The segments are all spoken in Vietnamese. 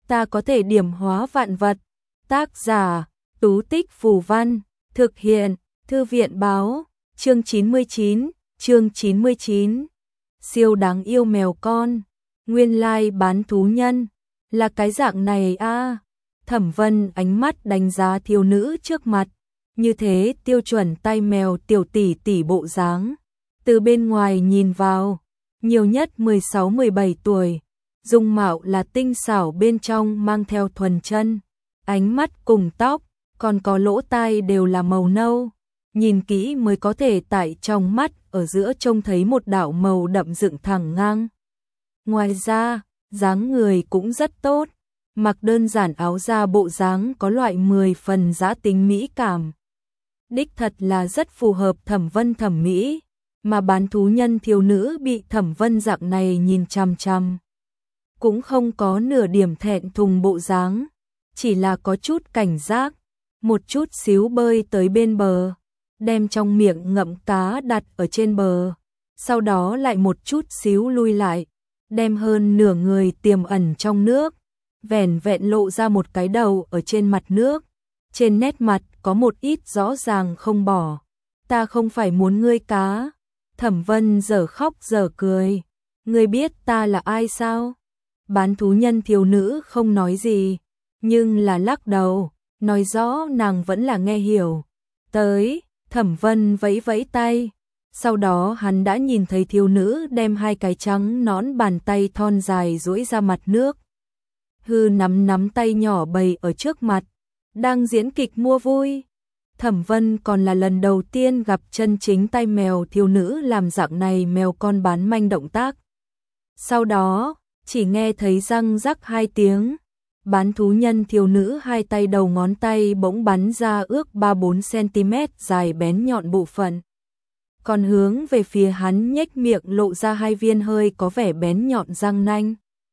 ta có thể điểm hóa vạn vật. Tác giả, Tú Tích Phù Văn, thực hiện, Thư viện Báo, chương 99, siêu đáng yêu mèo con, nguyên lai bán thú nhân, là cái dạng này a. Thẩm Vân ánh mắt đánh giá thiếu nữ trước mặt, như thế tiêu chuẩn tay mèo tiểu tỷ tỷ bộ dáng, từ bên ngoài nhìn vào, nhiều nhất 16-17 tuổi, dung mạo là tinh xảo bên trong mang theo thuần chân, ánh mắt cùng tóc, còn có lỗ tai đều là màu nâu, nhìn kỹ mới có thể tại trong mắt ở giữa trông thấy một đạo màu đậm dựng thẳng ngang. Ngoài ra, dáng người cũng rất tốt, mặc đơn giản áo da bộ dáng có loại 10 phần giá tính mỹ cảm. Đích thật là rất phù hợp Thẩm Vân thẩm mỹ, mà bán thú nhân thiếu nữ bị Thẩm Vân dạng này nhìn chằm chằm, cũng không có nửa điểm thẹn thùng bộ dáng, chỉ là có chút cảnh giác, một chút xíu bơi tới bên bờ, đem trong miệng ngậm cá đặt ở trên bờ, sau đó lại một chút xíu lui lại, đem hơn nửa người tiềm ẩn trong nước, vẻn vẹn lộ ra một cái đầu ở trên mặt nước, trên nét mặt có một ít rõ ràng không bỏ. Ta không phải muốn ngươi cá. Thẩm Vân dở khóc dở cười. Ngươi biết ta là ai sao? Bán thú nhân thiếu nữ không nói gì, nhưng là lắc đầu, nói rõ nàng vẫn là nghe hiểu. Tới, Thẩm Vân vẫy vẫy tay. Sau đó hắn đã nhìn thấy thiếu nữ đem hai cái trắng nõn bàn tay thon dài duỗi ra mặt nước. Hư nắm tay nhỏ bày ở trước mặt, đang diễn kịch mua vui. Thẩm Vân còn là lần đầu tiên gặp chân chính tay mèo thiếu nữ làm dạng này mèo con bán manh động tác. Sau đó, chỉ nghe thấy răng rắc hai tiếng, bán thú nhân thiếu nữ hai tay đầu ngón tay bỗng bắn ra ước 3-4 cm dài bén nhọn bộ phận. Còn hướng về phía hắn nhếch miệng lộ ra hai viên hơi có vẻ bén nhọn răng nanh.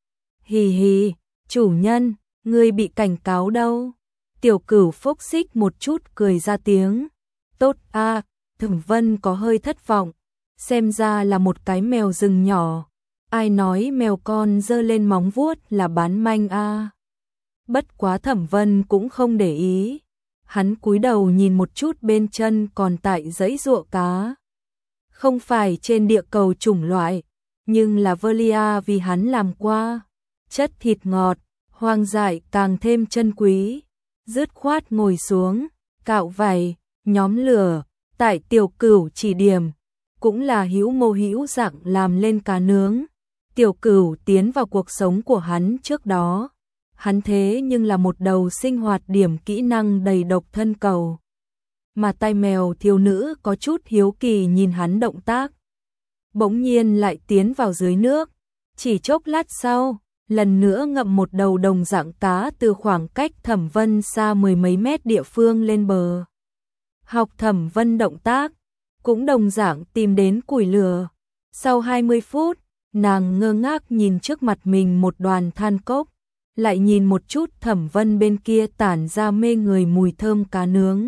Hì hì, chủ nhân, ngươi bị cảnh cáo đâu. Tiểu Cửu phốc xích một chút cười ra tiếng. Tốt a, Thẩm Vân có hơi thất vọng, xem ra là một cái mèo rừng nhỏ. Ai nói mèo con giơ lên móng vuốt là bán manh a. Bất quá Thẩm Vân cũng không để ý. Hắn cúi đầu nhìn một chút bên chân còn tại giãy giụa cá. Không phải trên địa cầu chủng loại, nhưng là Velia vì hắn làm qua. Chất thịt ngọt, hoang dại càng thêm chân quý. Dứt khoát ngồi xuống, cạo vảy, nhóm lửa, tại Tiểu Cửu chỉ điểm, cũng là hữu mô hữu dạng làm lên cá nướng. Tiểu Cửu tiến vào cuộc sống của hắn trước đó, hắn thế nhưng là một đầu sinh hoạt điểm kỹ năng đầy độc thân cầu. Mà tai mèo thiếu nữ có chút hiếu kỳ nhìn hắn động tác. Bỗng nhiên lại tiến vào dưới nước, chỉ chốc lát sau, lần nữa ngậm một đầu đồng dạng cá từ khoảng cách Thẩm Vân xa 10 mấy mét địa phương lên bờ. Học Thẩm Vân động tác, cũng đồng dạng tìm đến củi lửa. Sau 20 phút, nàng ngơ ngác nhìn trước mặt mình một đoàn than cốc, lại nhìn một chút Thẩm Vân bên kia tản ra mê người mùi thơm cá nướng.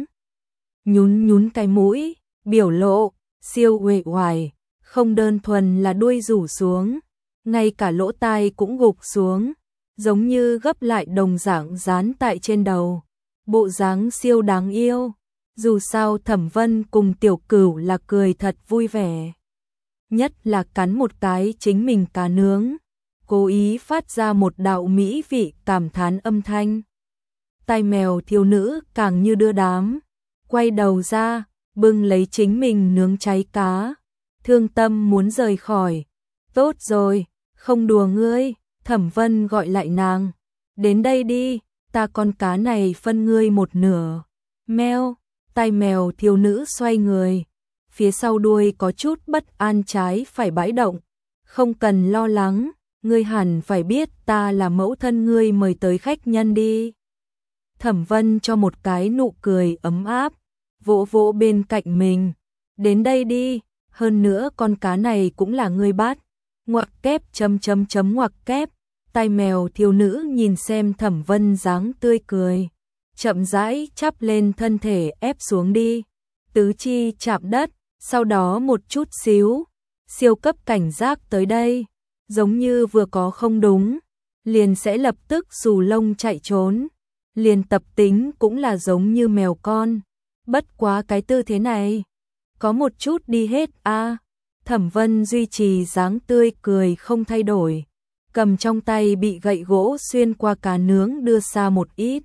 Nhún cái mũi, biểu lộ siêu uể oải, không đơn thuần là đuôi rủ xuống, ngay cả lỗ tai cũng gục xuống, giống như gấp lại đồng dạng dán tại trên đầu. Bộ dáng siêu đáng yêu. Dù sao Thẩm Vân cùng Tiểu Cửu là cười thật vui vẻ. Nhất là cắn một cái chính mình cá nướng, cố ý phát ra một đạo mỹ vị cảm thán âm thanh. Tai mèo thiếu nữ càng như đưa đám, quay đầu ra, bưng lấy chính mình nướng cháy cá, thương tâm muốn rời khỏi. Tốt rồi, không đùa ngươi. Thẩm Vân gọi lại nàng. Đến đây đi, ta con cá này phân ngươi một nửa. Meo, tai mèo thiếu nữ xoay người. Phía sau đuôi có chút bất an trái phải bãi động. Không cần lo lắng, ngươi hẳn phải biết ta là mẫu thân ngươi mời tới khách nhân đi. Thẩm Vân cho một cái nụ cười ấm áp, vỗ vỗ bên cạnh mình. Đến đây đi, hơn nữa con cá này cũng là ngươi bắt. Ngoặc kép ngoặc kép. Tai mèo thiếu nữ nhìn xem Thẩm Vân dáng tươi cười, chậm rãi chắp lên thân thể ép xuống đi, tứ chi chạm đất, sau đó một chút xíu, siêu cấp cảnh giác tới đây, giống như vừa có không đúng, liền sẽ lập tức xù lông chạy trốn. Liền tập tính cũng là giống như mèo con. Bất quá cái tư thế này, có một chút đi hết a. Thẩm Vân duy trì dáng tươi cười không thay đổi, cầm trong tay bị gậy gỗ xuyên qua cá nướng đưa xa một ít.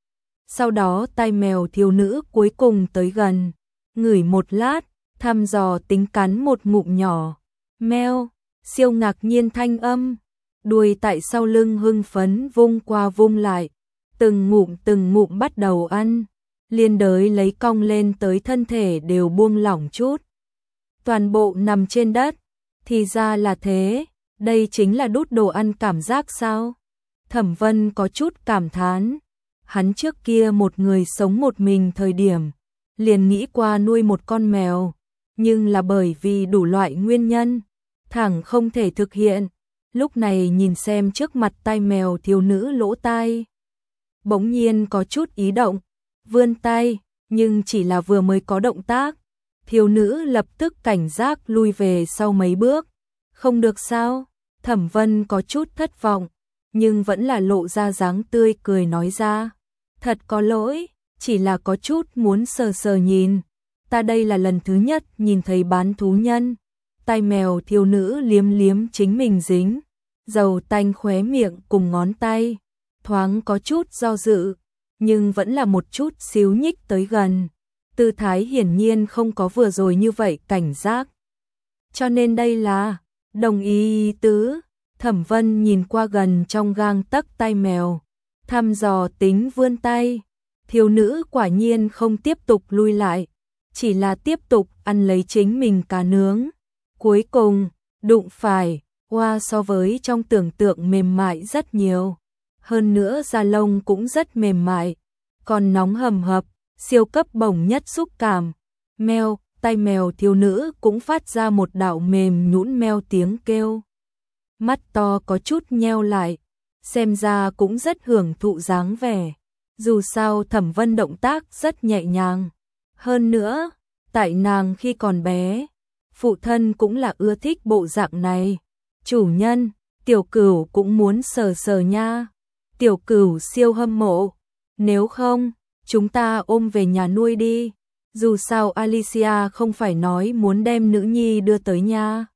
Sau đó tai mèo thiếu nữ cuối cùng tới gần, ngửi một lát, thăm dò tính cắn một ngụm nhỏ. Meo, siêu ngạc nhiên thanh âm, đuôi tại sau lưng hưng phấn vung qua vung lại, từng ngụm bắt đầu ăn, liên đới lấy cong lên tới thân thể đều buông lỏng chút. Toàn bộ nằm trên đất, thì ra là thế, đây chính là đút đồ ăn cảm giác sao? Thẩm Vân có chút cảm thán, hắn trước kia một người sống một mình thời điểm, liền nghĩ qua nuôi một con mèo, nhưng là bởi vì đủ loại nguyên nhân, thẳng không thể thực hiện. Lúc này nhìn xem trước mặt tai mèo thiếu nữ lỗ tai, bỗng nhiên có chút ý động, vươn tay, nhưng chỉ là vừa mới có động tác, thiếu nữ lập tức cảnh giác lui về sau mấy bước. Không được sao? Thẩm Vân có chút thất vọng, nhưng vẫn là lộ ra dáng tươi cười nói ra. Thật có lỗi, chỉ là có chút muốn sờ sờ nhìn. Ta đây là lần thứ nhất nhìn thấy bán thú nhân. Tai mèo thiếu nữ liếm liếm chính mình dính dầu tanh khóe miệng cùng ngón tay, thoáng có chút do dự, nhưng vẫn là một chút xíu nhích tới gần. Tư thái hiển nhiên không có vừa rồi như vậy cảnh giác. Cho nên đây là đồng ý tứ. Thẩm Vân nhìn qua gần trong gang tấc tai mèo, thăm dò tính vươn tay. Thiếu nữ quả nhiên không tiếp tục lui lại, chỉ là tiếp tục ăn lấy chính mình cá nướng. Cuối cùng, đụng phải, hoa so với trong tưởng tượng mềm mại rất nhiều. Hơn nữa da lông cũng rất mềm mại, còn nóng hầm hập, siêu cấp bổng nhất xúc cảm. Meo, tai mèo thiếu nữ cũng phát ra một đạo mềm nhũn meo tiếng kêu. Mắt to có chút nheo lại, xem ra cũng rất hưởng thụ dáng vẻ. Dù sao Thẩm Vân động tác rất nhẹ nhàng. Hơn nữa, tại nàng khi còn bé, phụ thân cũng là ưa thích bộ dạng này. Chủ nhân, tiểu cửu cũng muốn sờ sờ nha. Tiểu cửu siêu hâm mộ. Nếu không, chúng ta ôm về nhà nuôi đi. Dù sao Alicia không phải nói muốn đem nữ nhi đưa tới nha.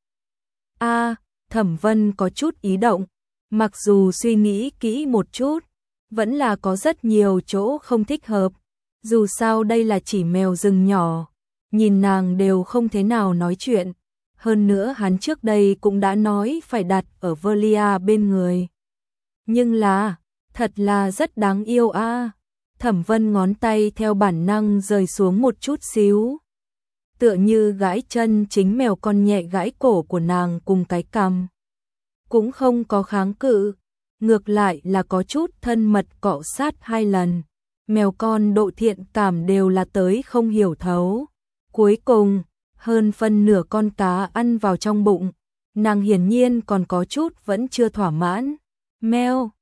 Thẩm Vân có chút ý động. Mặc dù suy nghĩ kỹ một chút, vẫn là có rất nhiều chỗ không thích hợp. Dù sao đây là chỉ mèo rừng nhỏ, nhìn nàng đều không thế nào nói chuyện. Hơn nữa hắn trước đây cũng đã nói phải đặt ở Velia bên người. Nhưng là, thật là rất đáng yêu a. Thẩm Vân ngón tay theo bản năng rời xuống một chút xíu, tựa như gãi chân chính mèo con nhẹ gãi cổ của nàng cùng cái cằm. Cũng không có kháng cự, ngược lại là có chút thân mật cọ sát 2 lần. Mèo con độ thiện cảm đều là tới không hiểu thấu. Cuối cùng, hơn phân nửa con cá ăn vào trong bụng, nàng hiển nhiên còn có chút vẫn chưa thỏa mãn. Meo,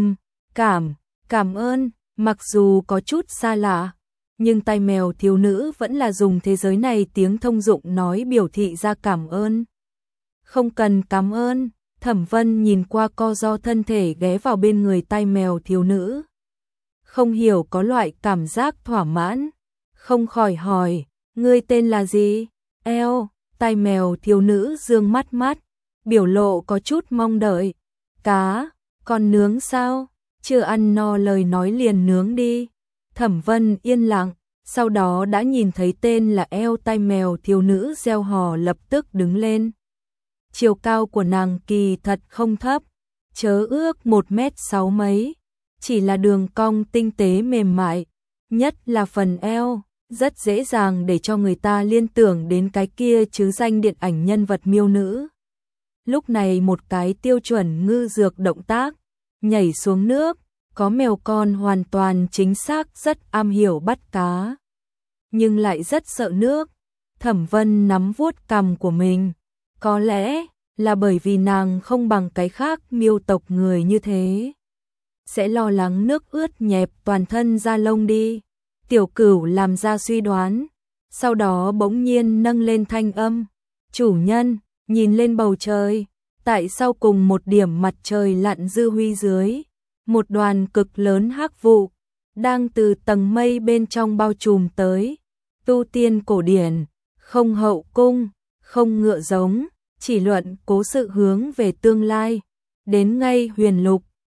cảm ơn. Mặc dù có chút xa lạ, nhưng tai mèo thiếu nữ vẫn là dùng thế giới này tiếng thông dụng nói biểu thị ra cảm ơn. Không cần cảm ơn. Thẩm Vân nhìn qua co ro thân thể ghé vào bên người tai mèo thiếu nữ, không hiểu có loại cảm giác thỏa mãn, không khỏi hỏi, ngươi tên là gì? Tai mèo thiếu nữ dương mắt, biểu lộ có chút mong đợi. Cá, con nướng sao? Chưa ăn no lời nói liền nướng đi. Thẩm Vân yên lặng, sau đó đã nhìn thấy tên là tai mèo thiếu nữ reo hò lập tức đứng lên. Chiều cao của nàng kỳ thật không thấp, chớ ước 1m6 mấy, chỉ là đường cong tinh tế mềm mại, nhất là phần eo, rất dễ dàng để cho người ta liên tưởng đến cái kia chứ danh điện ảnh nhân vật miêu nữ. Lúc này một cái tiêu chuẩn ngư dược động tác, nhảy xuống nước, có mèo con hoàn toàn chính xác rất am hiểu bắt cá, nhưng lại rất sợ nước. Thẩm Vân nắm vuốt cằm của mình, có lẽ là bởi vì nàng không bằng cái khác miêu tộc người như thế, sẽ lo lắng nước ướt nhẹp toàn thân da lông đi. Tiểu Cửu làm ra suy đoán, sau đó bỗng nhiên nâng lên thanh âm, chủ nhân, nhìn lên bầu trời, Tại sau cùng một điểm mặt trời lặn dư huy dưới, một đoàn cực lớn hắc vụ đang từ tầng mây bên trong bao trùm tới. Tu tiên cổ điển, không hậu cung, không ngựa giống, chỉ luận cố sự hướng về tương lai. Đến ngay huyền lục,